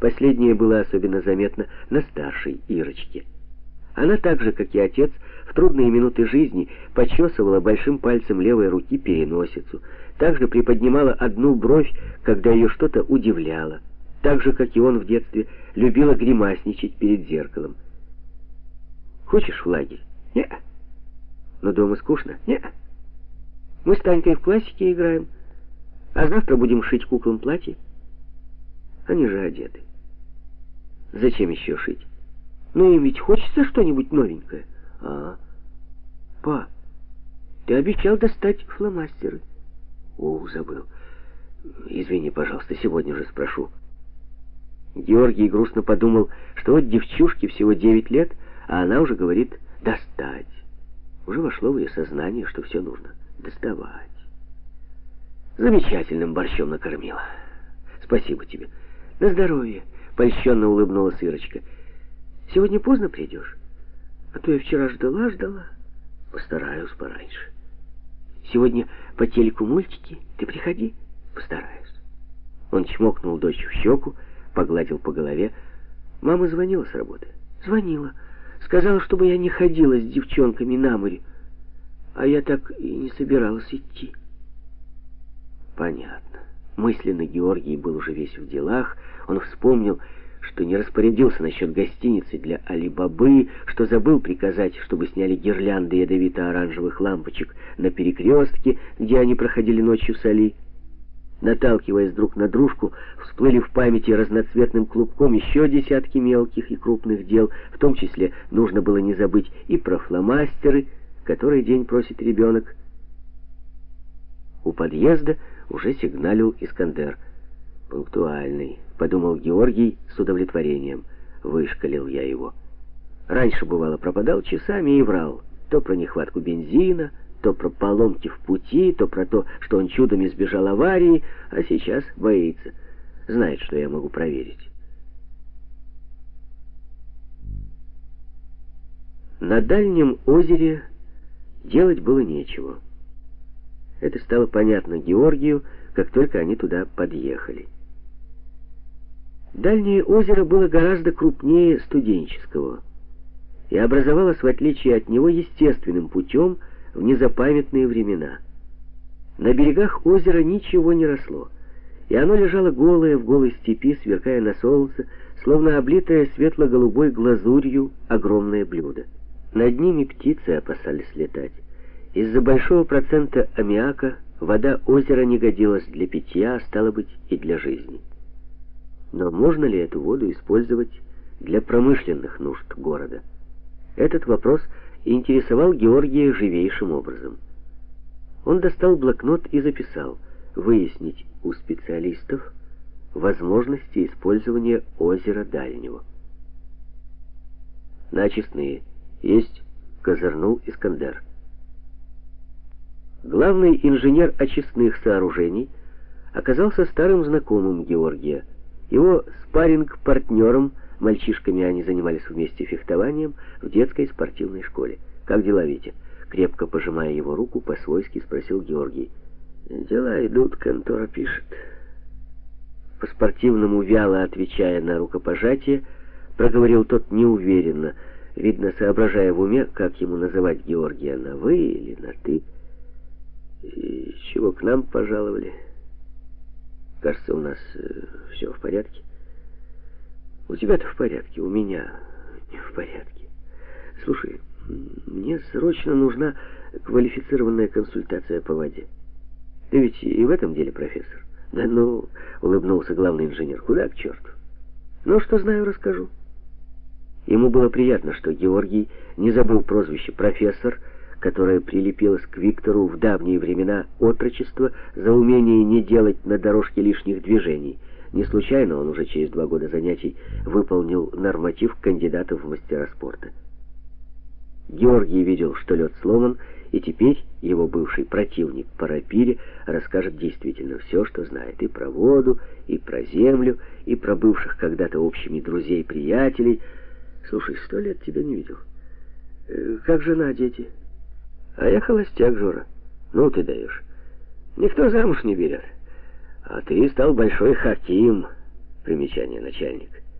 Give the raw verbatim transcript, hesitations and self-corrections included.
Последнее было особенно заметно на старшей Ирочке. Она так же, как и отец, в трудные минуты жизни почесывала большим пальцем левой руки переносицу, также приподнимала одну бровь, когда ее что-то удивляло, так же, как и он в детстве, любила гримасничать перед зеркалом. «Хочешь в лагерь?» «Не». «Но дома скучно?» «Не». «Мы с Танькой в классике играем, а завтра будем шить куклам платье». Они же одеты. Зачем еще шить? Ну им ведь хочется что-нибудь новенькое. А, па, ты обещал достать фломастеры. О, забыл. Извини, пожалуйста, сегодня же спрошу. Георгий грустно подумал, что вот девчушке всего девять лет, а она уже говорит «достать». Уже вошло в ее сознание, что все нужно доставать. Замечательным борщом накормила. Спасибо тебе. На здоровье, польщенно улыбнулась Ирочка. Сегодня поздно придешь? А то я вчера ждала, ждала. Постараюсь пораньше. Сегодня по телеку мультики. Ты приходи. Постараюсь. Он чмокнул дочь в щеку, погладил по голове. Мама звонила с работы? Звонила. Сказала, чтобы я не ходила с девчонками на море. А я так и не собиралась идти. Понятно. Мысленно Георгий был уже весь в делах. Он вспомнил, что не распорядился насчет гостиницы для Али-Бабы, что забыл приказать, чтобы сняли гирлянды ядовито-оранжевых лампочек на перекрестке, где они проходили ночью с Али. Наталкиваясь друг на дружку, всплыли в памяти разноцветным клубком еще десятки мелких и крупных дел, в том числе нужно было не забыть и про фломастеры, который день просит ребенок. У подъезда уже сигналил Искандер. «Пунктуальный», — подумал Георгий с удовлетворением. Вышкалил я его. Раньше, бывало, пропадал часами и врал. То про нехватку бензина, то про поломки в пути, то про то, что он чудом избежал аварии, а сейчас боится. Знает, что я могу проверить. На дальнем озере делать было нечего. Это стало понятно Георгию, как только они туда подъехали. Дальнее озеро было гораздо крупнее студенческого и образовалось, в отличие от него, естественным путем в незапамятные времена. На берегах озера ничего не росло, и оно лежало голое в голой степи, сверкая на солнце, словно облитое светло-голубой глазурью огромное блюдо. Над ними птицы опасались летать. Из-за большого процента аммиака вода озера не годилась для питья, а стало быть и для жизни. Но можно ли эту воду использовать для промышленных нужд города? Этот вопрос интересовал Георгия живейшим образом. Он достал блокнот и записал: выяснить у специалистов возможности использования озера Дальнего. На очистные есть, козырнул Искандер. Главный инженер очистных сооружений оказался старым знакомым Георгия. Его спарринг-партнером, мальчишками они занимались вместе фехтованием в детской спортивной школе. «Как дела, Витя?» Крепко пожимая его руку, по-свойски спросил Георгий. «Дела идут, контора пишет». По-спортивному, вяло отвечая на рукопожатие, проговорил тот неуверенно, видно, соображая в уме, как ему называть Георгия, на «вы» или на «ты». «И чего к нам пожаловали? Кажется, у нас э, все в порядке». «У тебя-то в порядке, у меня не в порядке. Слушай, мне срочно нужна квалифицированная консультация по воде. Ты ведь и в этом деле профессор?» «Да ну», — улыбнулся главный инженер, — «куда к черту? Ну, что знаю, расскажу». Ему было приятно, что Георгий не забыл прозвище «профессор», которое прилепилось к Виктору в давние времена отрочества за умение не делать на дорожке лишних движений. Не случайно он уже через два года занятий выполнил норматив кандидата в мастера спорта. Георгий видел, что лед сломан, и теперь его бывший противник по рапире расскажет действительно все, что знает, и про воду, и про землю, и про бывших когда-то общими друзей и приятелей. «Слушай, сто лет тебя не видел. Э, как жена, дети?» «А я холостяк, Жора». «Ну ты даешь. Никто замуж не берет. А ты стал большой хаким. Примечание, начальник.